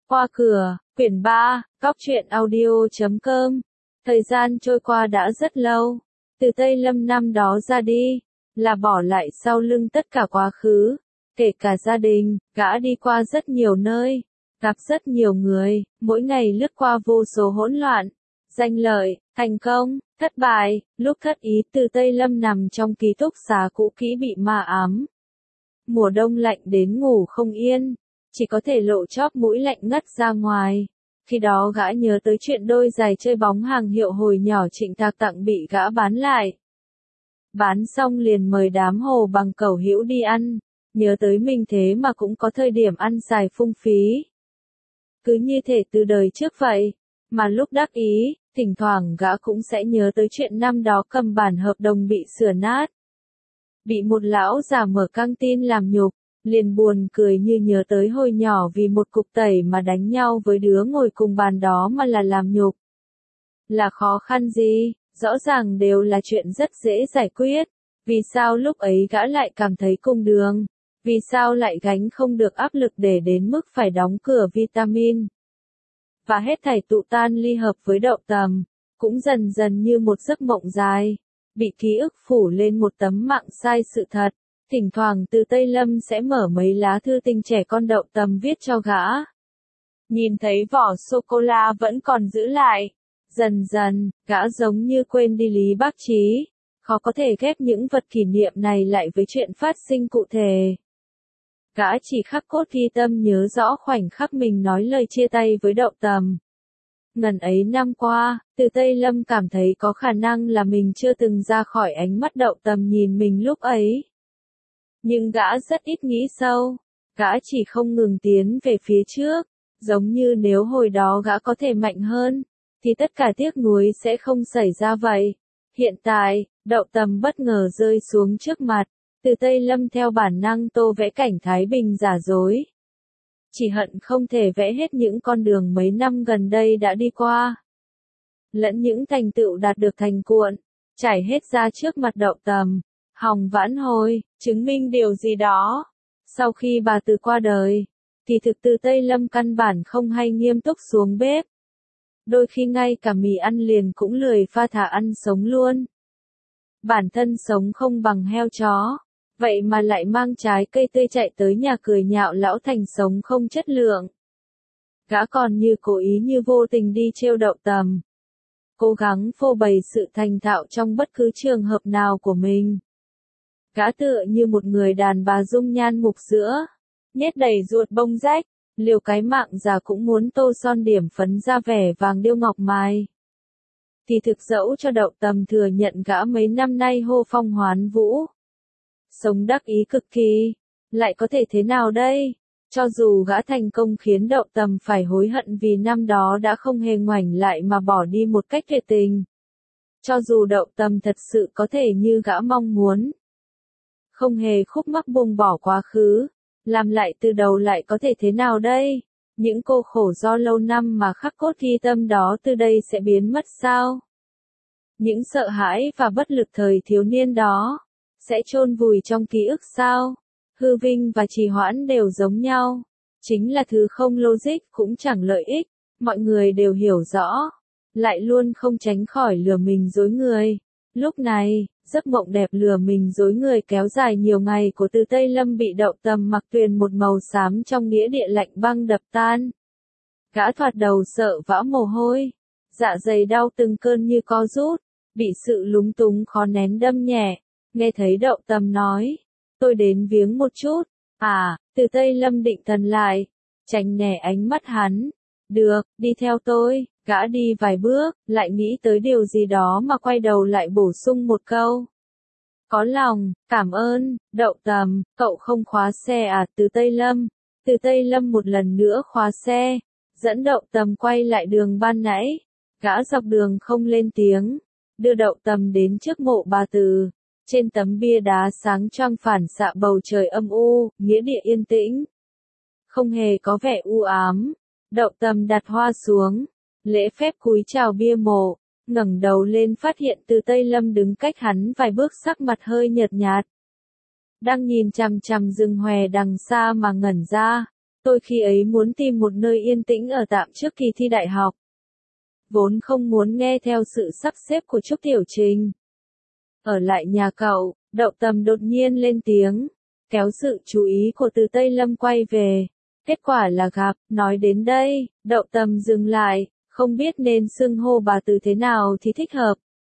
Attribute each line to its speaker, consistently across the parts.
Speaker 1: Qua cửa, quyển 3, Cóc truyện audio.com. Thời gian trôi qua đã rất lâu. Từ Tây Lâm năm đó ra đi, là bỏ lại sau lưng tất cả quá khứ, kể cả gia đình, gã đi qua rất nhiều nơi, gặp rất nhiều người, mỗi ngày lướt qua vô số hỗn loạn, danh lợi, thành công, thất bại, lúc thất ý Từ Tây Lâm nằm trong ký túc xá cũ kỹ bị ma ám. Mùa đông lạnh đến ngủ không yên, chỉ có thể lộ chóp mũi lạnh ngắt ra ngoài. Khi đó gã nhớ tới chuyện đôi giày chơi bóng hàng hiệu hồi nhỏ Trịnh Thạc tặng bị gã bán lại. Bán xong liền mời đám hồ bằng cẩu hữu đi ăn, nhớ tới mình thế mà cũng có thời điểm ăn xài phung phí. Cứ như thể từ đời trước vậy, mà lúc đắc ý, thỉnh thoảng gã cũng sẽ nhớ tới chuyện năm đó cầm bản hợp đồng bị sửa nát. Bị một lão già mở căng tin làm nhục, liền buồn cười như nhớ tới hồi nhỏ vì một cục tẩy mà đánh nhau với đứa ngồi cùng bàn đó mà là làm nhục. Là khó khăn gì, rõ ràng đều là chuyện rất dễ giải quyết, vì sao lúc ấy gã lại cảm thấy cùng đường, vì sao lại gánh không được áp lực để đến mức phải đóng cửa vitamin. Và hết thảy tụ tan ly hợp với Đậu Tầm, cũng dần dần như một giấc mộng dài, bị ký ức phủ lên một tấm mạng sai sự thật. Thỉnh thoảng Từ Tây Lâm sẽ mở mấy lá thư tình trẻ con Đậu Tầm viết cho gã. Nhìn thấy vỏ sô-cô-la vẫn còn giữ lại. Dần dần, gã giống như quên đi Lý Bác Trí. Khó có thể ghép những vật kỷ niệm này lại với chuyện phát sinh cụ thể. Gã chỉ khắc cốt ghi tâm nhớ rõ khoảnh khắc mình nói lời chia tay với Đậu Tầm. Ngần ấy năm qua, Từ Tây Lâm cảm thấy có khả năng là mình chưa từng ra khỏi ánh mắt Đậu Tầm nhìn mình lúc ấy. Nhưng gã rất ít nghĩ sâu, gã chỉ không ngừng tiến về phía trước, giống như nếu hồi đó gã có thể mạnh hơn, thì tất cả tiếc nuối sẽ không xảy ra vậy. Hiện tại, Đậu Tầm bất ngờ rơi xuống trước mặt, Từ Tây Lâm theo bản năng tô vẽ cảnh Thái Bình giả dối. Chỉ hận không thể vẽ hết những con đường mấy năm gần đây đã đi qua, lẫn những thành tựu đạt được thành cuộn, trải hết ra trước mặt Đậu Tầm. Hòng vãn hồi, chứng minh điều gì đó. Sau khi bà Từ qua đời, thì thực Từ Tây Lâm căn bản không hay nghiêm túc xuống bếp. Đôi khi ngay cả mì ăn liền cũng lười pha thà ăn sống luôn. Bản thân sống không bằng heo chó, vậy mà lại mang trái cây tươi chạy tới nhà cười nhạo lão Thành sống không chất lượng. Gã còn như cố ý như vô tình đi trêu Đậu Tầm. Cố gắng phô bày sự thành thạo trong bất cứ trường hợp nào của mình. Gã tựa như một người đàn bà dung nhan mục sữa, nhét đầy ruột bông rách, liều cái mạng già cũng muốn tô son điểm phấn ra vẻ vàng điêu ngọc mài. Thì thực dẫu cho Đậu Tầm thừa nhận gã mấy năm nay hô phong hoán vũ, sống đắc ý cực kỳ, lại có thể thế nào đây? Cho dù gã thành công khiến Đậu Tầm phải hối hận vì năm đó đã không hề ngoảnh lại mà bỏ đi một cách tuyệt tình. Cho dù Đậu Tầm thật sự có thể như gã mong muốn, không hề khúc mắc buông bỏ quá khứ, làm lại từ đầu lại có thể thế nào đây? Những cô khổ do lâu năm mà khắc cốt ghi tâm đó từ đây sẽ biến mất sao? Những sợ hãi và bất lực thời thiếu niên đó, sẽ chôn vùi trong ký ức sao? Hư vinh và trì hoãn đều giống nhau, chính là thứ không logic cũng chẳng lợi ích, mọi người đều hiểu rõ, lại luôn không tránh khỏi lừa mình dối người. Lúc này, giấc mộng đẹp lừa mình dối người kéo dài nhiều ngày của Từ Tây Lâm bị Đậu Tầm mặc tuyền một màu xám trong nghĩa địa lạnh băng đập tan. Gã thoạt đầu sợ vã mồ hôi, dạ dày đau từng cơn như co rút, bị sự lúng túng khó nén đâm nhẹ, nghe thấy Đậu Tầm nói, tôi đến viếng một chút. Từ Tây Lâm định thần lại, tránh né ánh mắt hắn. Được, đi theo tôi. Gã đi vài bước, lại nghĩ tới điều gì đó mà quay đầu lại bổ sung một câu. Có lòng, cảm ơn, Đậu Tầm, cậu không khóa xe à? Từ Tây Lâm. Từ Tây Lâm một lần nữa khóa xe, dẫn Đậu Tầm quay lại đường ban nãy. Gã dọc đường không lên tiếng, đưa Đậu Tầm đến trước mộ bà Từ. Trên tấm bia đá sáng choang phản xạ bầu trời âm u, nghĩa địa yên tĩnh. Không hề có vẻ u ám. Đậu Tầm đặt hoa xuống, lễ phép cúi chào bia mộ, ngẩng đầu lên phát hiện Từ Tây Lâm đứng cách hắn vài bước, sắc mặt hơi nhợt nhạt. Đang nhìn chằm chằm rừng hòe đằng xa mà ngẩn ra. Tôi khi ấy muốn tìm một nơi yên tĩnh ở tạm trước kỳ thi đại học. Vốn không muốn nghe theo sự sắp xếp của Trúc Tiểu Trình. Ở lại nhà cậu, Đậu Tầm đột nhiên lên tiếng, kéo sự chú ý của Từ Tây Lâm quay về. Kết quả là gặp, nói đến đây, Đậu Tầm dừng lại, không biết nên xưng hô bà Từ thế nào thì thích hợp.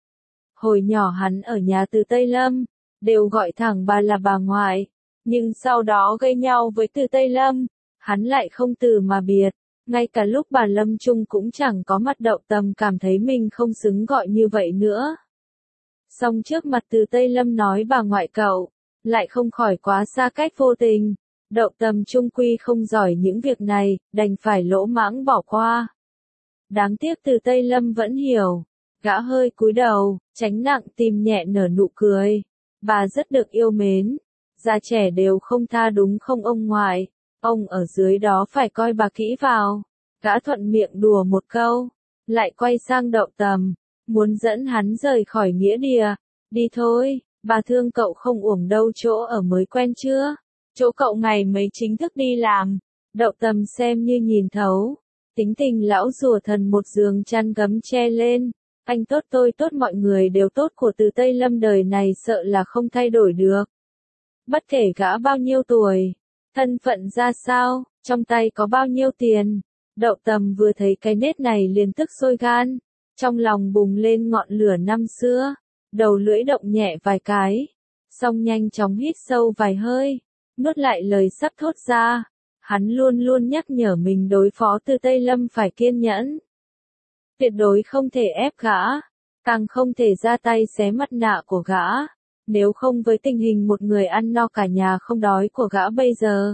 Speaker 1: Hồi nhỏ hắn ở nhà Từ Tây Lâm, đều gọi thẳng bà là bà ngoại, nhưng sau đó gây nhau với Từ Tây Lâm, hắn lại không từ mà biệt. Ngay cả lúc bà Lâm Trung cũng chẳng có mặt, Đậu Tầm cảm thấy mình không xứng gọi như vậy nữa. Song trước mặt Từ Tây Lâm nói bà ngoại cậu, lại không khỏi quá xa cách vô tình. Đậu Tầm trung quy không giỏi những việc này, đành phải lỗ mãng bỏ qua. Đáng tiếc Từ Tây Lâm vẫn hiểu. Gã hơi cúi đầu, tránh nặng tim nhẹ nở nụ cười. Bà rất được yêu mến. Già trẻ đều không tha đúng không ông ngoại? Ông ở dưới đó phải coi bà kỹ vào. Gã thuận miệng đùa một câu, lại quay sang Đậu Tầm, muốn dẫn hắn rời khỏi nghĩa địa. Đi thôi, bà thương cậu không uổng đâu, chỗ ở mới quen chưa? Chỗ cậu ngày mấy chính thức đi làm. Đậu Tầm xem như nhìn thấu. Tính tình lão rùa thần một giường chăn gấm che lên. Anh tốt tôi tốt mọi người đều tốt của Từ Tây Lâm đời này sợ là không thay đổi được. Bất kể gã bao nhiêu tuổi, thân phận ra sao, trong tay có bao nhiêu tiền. Đậu Tầm vừa thấy cái nết này liền tức sôi gan, trong lòng bùng lên ngọn lửa năm xưa, đầu lưỡi động nhẹ vài cái, xong nhanh chóng hít sâu vài hơi, nuốt lại lời sắp thốt ra. Hắn luôn luôn nhắc nhở mình đối phó Từ Tây Lâm phải kiên nhẫn. Tuyệt đối không thể ép gã, càng không thể ra tay xé mặt nạ của gã, nếu không với tình hình một người ăn no cả nhà không đói của gã bây giờ.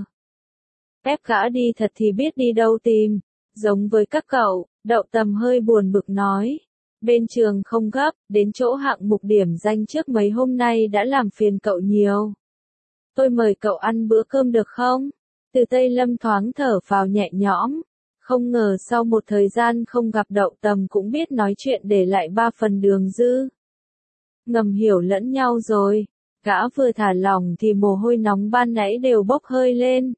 Speaker 1: Ép gã đi thật thì biết đi đâu tìm, giống với các cậu, Đậu Tầm hơi buồn bực nói. Bên trường không gấp, đến chỗ hạng mục điểm danh trước mấy hôm nay đã làm phiền cậu nhiều. Tôi mời cậu ăn bữa cơm được không? Từ Tây Lâm thoáng thở phào nhẹ nhõm. Không ngờ sau một thời gian không gặp, Đậu Tầm cũng biết nói chuyện để lại 3 phần đường dư. Ngầm hiểu lẫn nhau rồi. Gã vừa thả lỏng thì mồ hôi nóng ban nãy đều bốc hơi lên.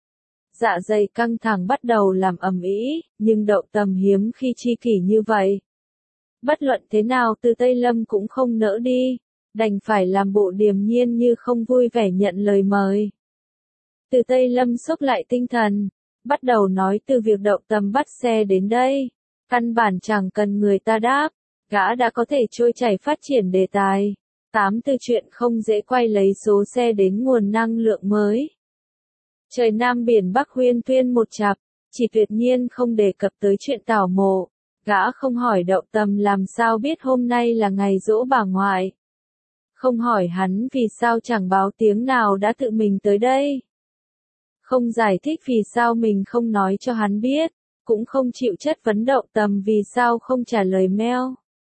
Speaker 1: Dạ dày căng thẳng bắt đầu làm ầm ĩ, nhưng Đậu Tầm hiếm khi chi kỷ như vậy. Bất luận thế nào Từ Tây Lâm cũng không nỡ đi, đành phải làm bộ điềm nhiên như không vui vẻ nhận lời mời. Từ Tây Lâm xốc lại tinh thần, bắt đầu nói từ việc Đậu Tầm bắt xe đến đây. Căn bản chẳng cần người ta đáp, gã đã có thể trôi chảy phát triển đề tài. Từ chuyện không dễ quay lấy số xe đến nguồn năng lượng mới. Trời Nam biển Bắc huyên thuyên một chặp, chỉ tuyệt nhiên không đề cập tới chuyện tảo mộ. Gã không hỏi Đậu Tầm làm sao biết hôm nay là ngày giỗ bà ngoại. Không hỏi hắn vì sao chẳng báo tiếng nào đã tự mình tới đây. Không giải thích vì sao mình không nói cho hắn biết, cũng không chịu chất vấn Đậu Tầm vì sao không trả lời mail.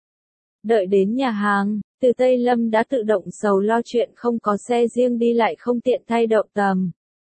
Speaker 1: Đợi đến nhà hàng, Từ Tây Lâm đã tự động sầu lo chuyện không có xe riêng đi lại không tiện thay Đậu Tầm.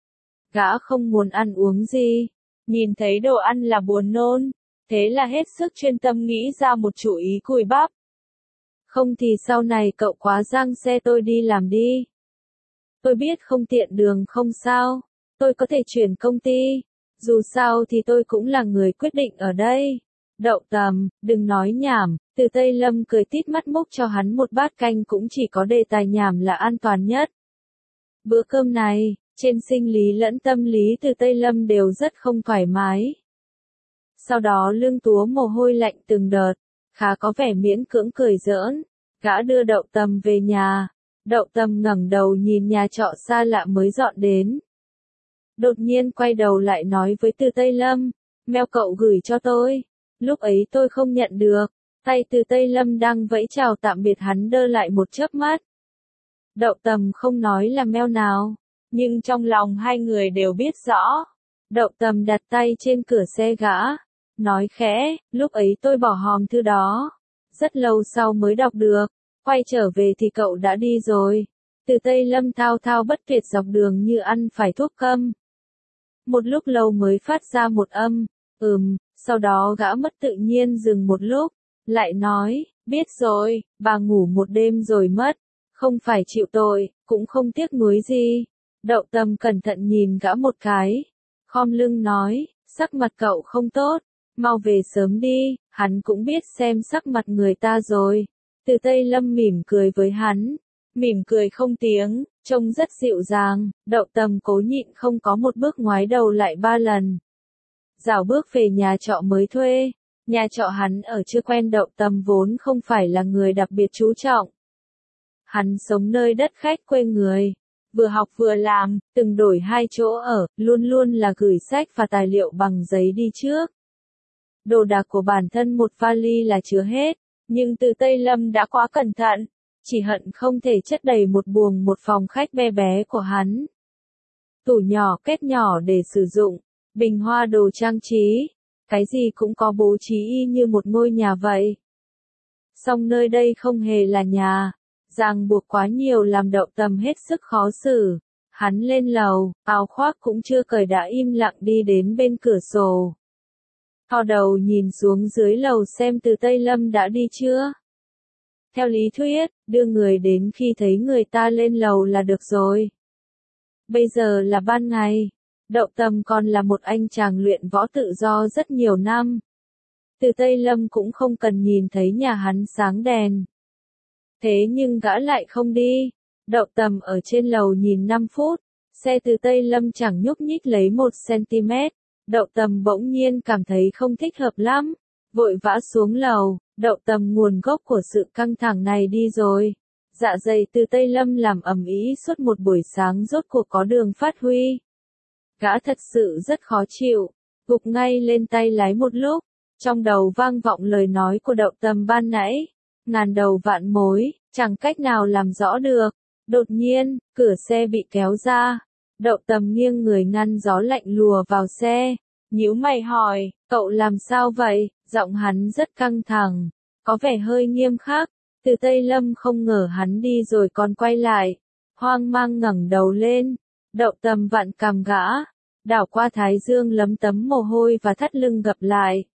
Speaker 1: Gã không muốn ăn uống gì, nhìn thấy đồ ăn là buồn nôn, thế là hết sức chuyên tâm nghĩ ra một chủ ý cùi bắp. Không thì sau này cậu quá giang xe tôi đi làm đi. Tôi biết không tiện đường không sao, tôi có thể chuyển công ty, dù sao thì tôi cũng là người quyết định ở đây. Đậu Tầm, đừng nói nhảm. Từ Tây Lâm cười tít mắt múc cho hắn một bát canh, cũng chỉ có đề tài nhảm là an toàn nhất. Bữa cơm này, trên sinh lý lẫn tâm lý Từ Tây Lâm đều rất không thoải mái. Sau đó lưng túa mồ hôi lạnh từng đợt, khá có vẻ miễn cưỡng cười giỡn. Gã đưa Đậu Tầm về nhà. Đậu Tầm ngẩng đầu nhìn nhà trọ xa lạ mới dọn đến. Đột nhiên quay đầu lại nói với Từ Tây Lâm, mail cậu gửi cho tôi. Lúc ấy tôi không nhận được. Tay Từ Tây Lâm đang vẫy chào tạm biệt hắn đơ lại một chớp mắt. Đậu Tầm không nói là mail nào, nhưng trong lòng hai người đều biết rõ. Đậu Tầm đặt tay trên cửa xe gã, nói khẽ, lúc ấy tôi bỏ hòm thư đó. Rất lâu sau mới đọc được, quay trở về thì cậu đã đi rồi. Từ Tây Lâm thao thao bất tuyệt dọc đường như ăn phải thuốc câm. Một lúc lâu mới phát ra một âm, sau đó gã mất tự nhiên dừng một lúc, lại nói, biết rồi, bà ngủ một đêm rồi mất, không phải chịu tội, cũng không tiếc nuối gì. Đậu Tầm cẩn thận nhìn gã một cái, khom lưng nói, sắc mặt cậu không tốt, mau về sớm đi, hắn cũng biết xem sắc mặt người ta rồi. Từ Tây Lâm mỉm cười với hắn, mỉm cười không tiếng, trông rất dịu dàng, Đậu Tầm cố nhịn không có một bước ngoái đầu lại 3 lần. Dạo bước về nhà trọ mới thuê, nhà trọ hắn ở chưa quen Đậu Tầm vốn không phải là người đặc biệt chú trọng. Hắn sống nơi đất khách quê người, vừa học vừa làm, từng đổi 2 chỗ ở, luôn luôn là gửi sách và tài liệu bằng giấy đi trước. Đồ đạc của bản thân một vali là chứa hết, nhưng Từ Tây Lâm đã quá cẩn thận, chỉ hận không thể chất đầy một buồng một phòng khách bé bé của hắn. Tủ nhỏ kết nhỏ để sử dụng, bình hoa đồ trang trí, cái gì cũng có bố trí y như một ngôi nhà vậy. Song nơi đây không hề là nhà, ràng buộc quá nhiều làm Đậu Tầm hết sức khó xử. Hắn lên lầu, áo khoác cũng chưa cởi đã im lặng đi đến bên cửa sổ. Thò đầu nhìn xuống dưới lầu xem Từ Tây Lâm đã đi chưa. Theo lý thuyết, đưa người đến khi thấy người ta lên lầu là được rồi. Bây giờ là ban ngày, Đậu Tầm còn là một anh chàng luyện võ tự do rất nhiều năm. Từ Tây Lâm cũng không cần nhìn thấy nhà hắn sáng đèn. Thế nhưng gã lại không đi. Đậu Tầm ở trên lầu nhìn 5 phút, xe Từ Tây Lâm chẳng nhúc nhích lấy 1 cm. Đậu Tầm bỗng nhiên cảm thấy không thích hợp lắm, vội vã xuống lầu. Đậu Tầm nguồn gốc của sự căng thẳng này đi rồi. Dạ dày Từ Tây Lâm làm ầm ĩ suốt một buổi sáng rốt cuộc có đường phát huy. Gã thật sự rất khó chịu, gục ngay lên tay lái một lúc, trong đầu vang vọng lời nói của Đậu Tầm ban nãy. Ngàn đầu vạn mối, chẳng cách nào làm rõ được. Đột nhiên, cửa xe bị kéo ra. Đậu Tầm nghiêng người ngăn gió lạnh lùa vào xe. Nhíu mày hỏi, cậu làm sao vậy? Giọng hắn rất căng thẳng, có vẻ hơi nghiêm khắc. Từ Tây Lâm không ngờ hắn đi rồi còn quay lại. Hoang mang ngẩng đầu lên. Đậu Tầm vặn cằm gã, đảo qua thái dương lấm tấm mồ hôi và thắt lưng gập lại.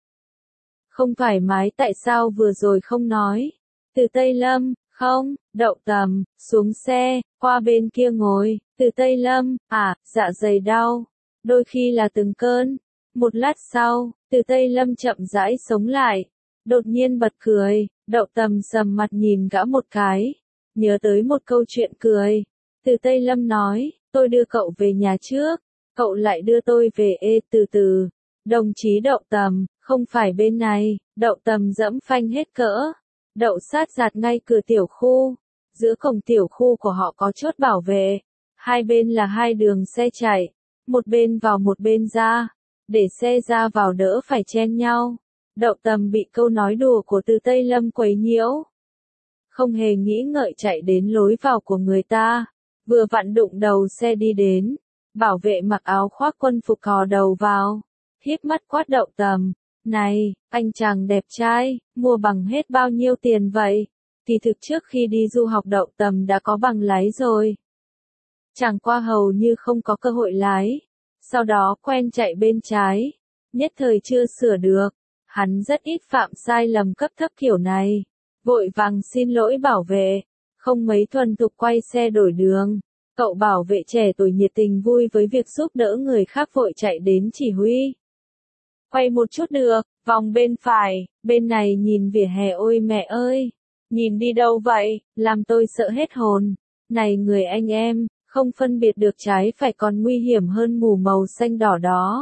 Speaker 1: Không thoải mái tại sao vừa rồi không nói? Từ Tây Lâm, không, Đậu Tầm, xuống xe, qua bên kia ngồi. Từ Tây Lâm, dạ dày đau, đôi khi là từng cơn. Một lát sau, Từ Tây Lâm chậm rãi sống lại, đột nhiên bật cười. Đậu Tầm sầm mặt nhìn gã một cái, nhớ tới một câu chuyện cười. Từ Tây Lâm nói, tôi đưa cậu về nhà trước, cậu lại đưa tôi về. Từ từ, đồng chí Đậu Tầm, không phải bên này. Đậu Tầm dẫm phanh hết cỡ, đậu sát giạt ngay cửa tiểu khu. Giữa cổng tiểu khu của họ có chốt bảo vệ, hai bên là 2 đường xe chạy, một bên vào một bên ra, để xe ra vào đỡ phải chen nhau. Đậu Tầm bị câu nói đùa của Từ Tây Lâm quấy nhiễu, không hề nghĩ ngợi chạy đến lối vào của người ta, vừa vặn đụng đầu xe đi đến. Bảo vệ mặc áo khoác quân phục cò đầu vào, híp mắt quát Đậu Tầm, này, anh chàng đẹp trai, mua bằng hết bao nhiêu tiền vậy? Thì thực trước khi đi du học Đậu Tầm đã có bằng lái rồi. Chẳng qua hầu như không có cơ hội lái, sau đó quen chạy bên trái, nhất thời chưa sửa được. Hắn rất ít phạm sai lầm cấp thấp kiểu này, vội vàng xin lỗi bảo vệ, không mấy thuần thục quay xe đổi đường. Cậu bảo vệ trẻ tuổi nhiệt tình vui với việc giúp đỡ người khác vội chạy đến chỉ huy. Quay một chút được, vòng bên phải, bên này nhìn vỉa hè. Ôi mẹ ơi, nhìn đi đâu vậy, làm tôi sợ hết hồn. Này người anh em, không phân biệt được trái phải còn nguy hiểm hơn mù màu xanh đỏ đó.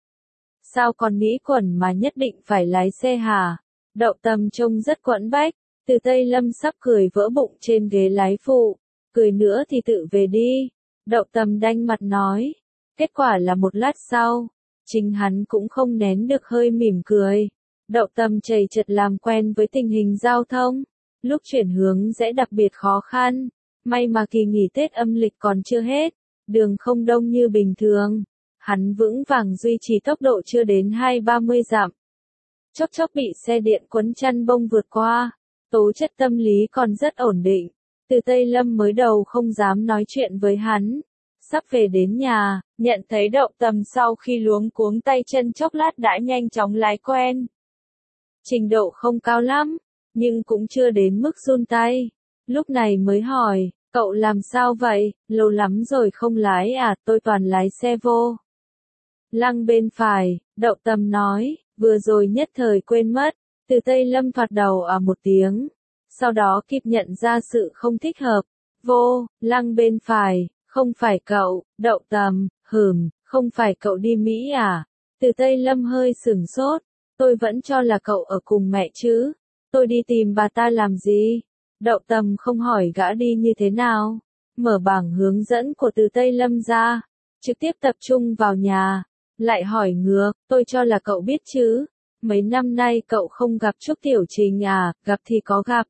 Speaker 1: Sao còn nghĩ quẩn mà nhất định phải lái xe hả? Đậu Tầm trông rất quẫn bách. Từ Tây Lâm sắp cười vỡ bụng trên ghế lái phụ. Cười nữa thì tự về đi. Đậu Tầm đanh mặt nói. Kết quả là một lát sau, chính hắn cũng không nén được hơi mỉm cười. Đậu Tầm chầy chật làm quen với tình hình giao thông. Lúc chuyển hướng sẽ đặc biệt khó khăn. May mà kỳ nghỉ Tết âm lịch còn chưa hết. Đường không đông như bình thường. Hắn vững vàng duy trì tốc độ chưa đến 20-30 dặm. Chốc chốc bị xe điện quấn chăn bông vượt qua. Tố chất tâm lý còn rất ổn định. Từ Tây Lâm mới đầu không dám nói chuyện với hắn. Sắp về đến nhà, nhận thấy Đậu Tầm sau khi luống cuống tay chân chốc lát đã nhanh chóng lái quen. Trình độ không cao lắm, nhưng cũng chưa đến mức run tay. Lúc này mới hỏi, cậu làm sao vậy, lâu lắm rồi không lái à? Tôi toàn lái xe vô. Lăng bên phải, Đậu Tầm nói, vừa rồi nhất thời quên mất. Từ Tây Lâm thoạt đầu một tiếng, sau đó kịp nhận ra sự không thích hợp. Vô, Lăng bên phải, không phải cậu, Đậu Tầm, không phải cậu đi Mỹ à? Từ Tây Lâm hơi sửng sốt, tôi vẫn cho là cậu ở cùng mẹ chứ, tôi đi tìm bà ta làm gì? Đậu Tầm không hỏi gã đi như thế nào, mở bảng hướng dẫn của Từ Tây Lâm ra, trực tiếp tập trung vào nhà, lại hỏi ngược, tôi cho là cậu biết chứ, mấy năm nay cậu không gặp Trúc Tiểu Trình à, gặp thì có gặp.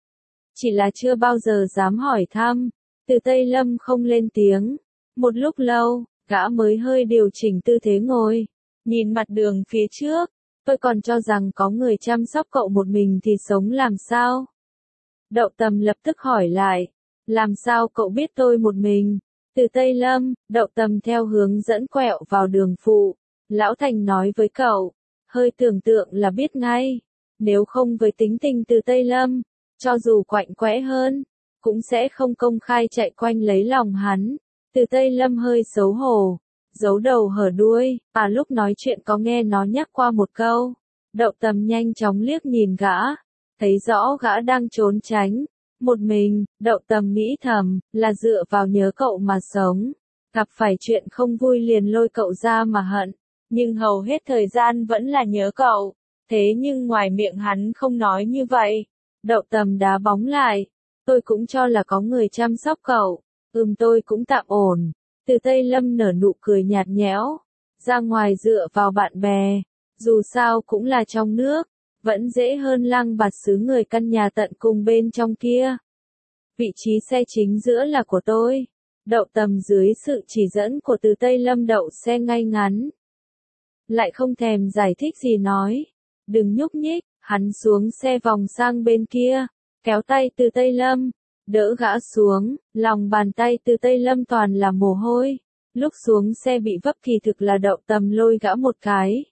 Speaker 1: Chỉ là chưa bao giờ dám hỏi thăm. Từ Tây Lâm không lên tiếng. Một lúc lâu, gã mới hơi điều chỉnh tư thế ngồi, nhìn mặt đường phía trước. Tôi còn cho rằng có người chăm sóc cậu một mình thì sống làm sao? Đậu Tầm lập tức hỏi lại. Làm sao cậu biết tôi một mình? Từ Tây Lâm, Đậu Tầm theo hướng dẫn quẹo vào đường phụ. Lão Thành nói với cậu, hơi tưởng tượng là biết ngay. Nếu không với tính tình Từ Tây Lâm, cho dù quạnh quẽ hơn, cũng sẽ không công khai chạy quanh lấy lòng hắn. Từ Tây Lâm hơi xấu hổ, giấu đầu hở đuôi, lúc nói chuyện có nghe nó nhắc qua một câu. Đậu Tầm nhanh chóng liếc nhìn gã, thấy rõ gã đang trốn tránh. Một mình, Đậu Tầm nghĩ thầm, là dựa vào nhớ cậu mà sống. Gặp phải chuyện không vui liền lôi cậu ra mà hận, nhưng hầu hết thời gian vẫn là nhớ cậu. Thế nhưng ngoài miệng hắn không nói như vậy. Đậu Tầm đá bóng lại. Tôi cũng cho là có người chăm sóc cậu. Tôi cũng tạm ổn. Từ Tây Lâm nở nụ cười nhạt nhẽo. Ra ngoài dựa vào bạn bè. Dù sao cũng là trong nước. Vẫn dễ hơn Lăng Bạt xứ người căn nhà tận cùng bên trong kia. Vị trí xe chính giữa là của tôi. Đậu Tầm dưới sự chỉ dẫn của Từ Tây Lâm đậu xe ngay ngắn. Lại không thèm giải thích gì nói. Đừng nhúc nhích. Hắn xuống xe vòng sang bên kia, kéo tay Từ Tây Lâm, đỡ gã xuống, lòng bàn tay Từ Tây Lâm toàn là mồ hôi. Lúc xuống xe bị vấp kỳ thực là Đậu Tầm lôi gã một cái.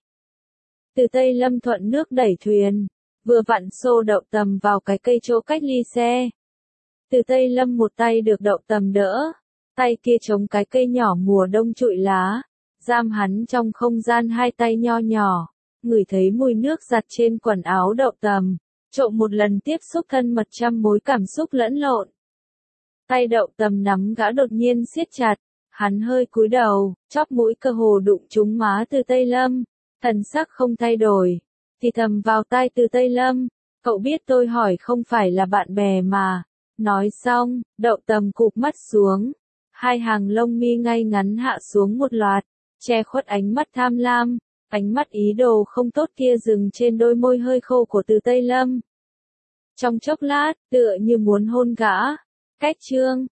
Speaker 1: Từ Tây Lâm thuận nước đẩy thuyền, vừa vặn xô Đậu Tầm vào cái cây chỗ cách ly xe. Từ Tây Lâm một tay được Đậu Tầm đỡ, tay kia chống cái cây nhỏ mùa đông trụi lá, giam hắn trong không gian hai tay nho nhỏ. Ngửi thấy mùi nước giặt trên quần áo Đậu Tầm, trộm một lần tiếp xúc thân mật trăm mối cảm xúc lẫn lộn. Tay Đậu Tầm nắm gã đột nhiên siết chặt, hắn hơi cúi đầu, chóp mũi cơ hồ đụng trúng má Từ Tây Lâm, thần sắc không thay đổi, thì thầm vào tai Từ Tây Lâm, cậu biết tôi hỏi không phải là bạn bè mà. Nói xong, Đậu Tầm cụp mắt xuống, hai hàng lông mi ngay ngắn hạ xuống một loạt, che khuất ánh mắt tham lam. Ánh mắt ý đồ không tốt kia dừng trên đôi môi hơi khô của Từ Tây Lâm. Trong chốc lát, tựa như muốn hôn gã. Cách chương